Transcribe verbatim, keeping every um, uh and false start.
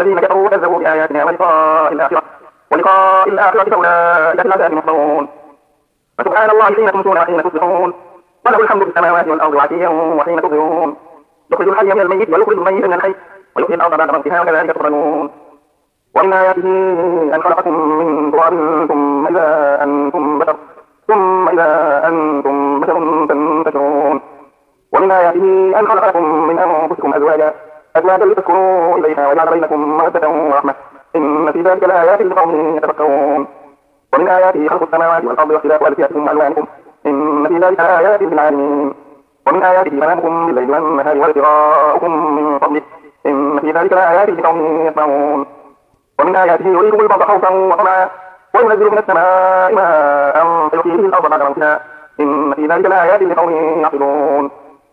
الذين كفروا وكذبوا بآياتنا ولقاء الآخرة ولقاء الآخرة فأولئك في العذاب محضرون. فسبحان الله حين تمسون وحين تصبحون وله الحمد في السماوات والأرض وعشيا وحين تظهرون. يخرج الحي من الميت ويخرج الميت من الحي ويحيي الأرض بعد موتها وكذلك تخرجون. ومن آياته أن خلقكم من تراب ثم إذا أنتم بشر ثم إذا أنتم بشر تنتشرون. ومن آياته أن خلق لكم من أنفسكم أزواجا أزواجا لتسكنوا إليها وجعل بينكم مودة ورحمة إن في ذلك لآيات لقوم يتفكرون. ومن آياته خلق السماوات والأرض واختلاف ألسنتكم وألوانكم إن في ذلك لآيات للعالمين. ومن آياته منامكم بالليل والنهار وابتغاؤكم من فضله إن في ذلك لآيات لقوم يسمعون. ومن آياته يريكم البرق خوفا وطمعا وينزل من السماء ماء فيحيي به الأرض بعد موتها إن في ذلك لآيات لقوم يعقلون.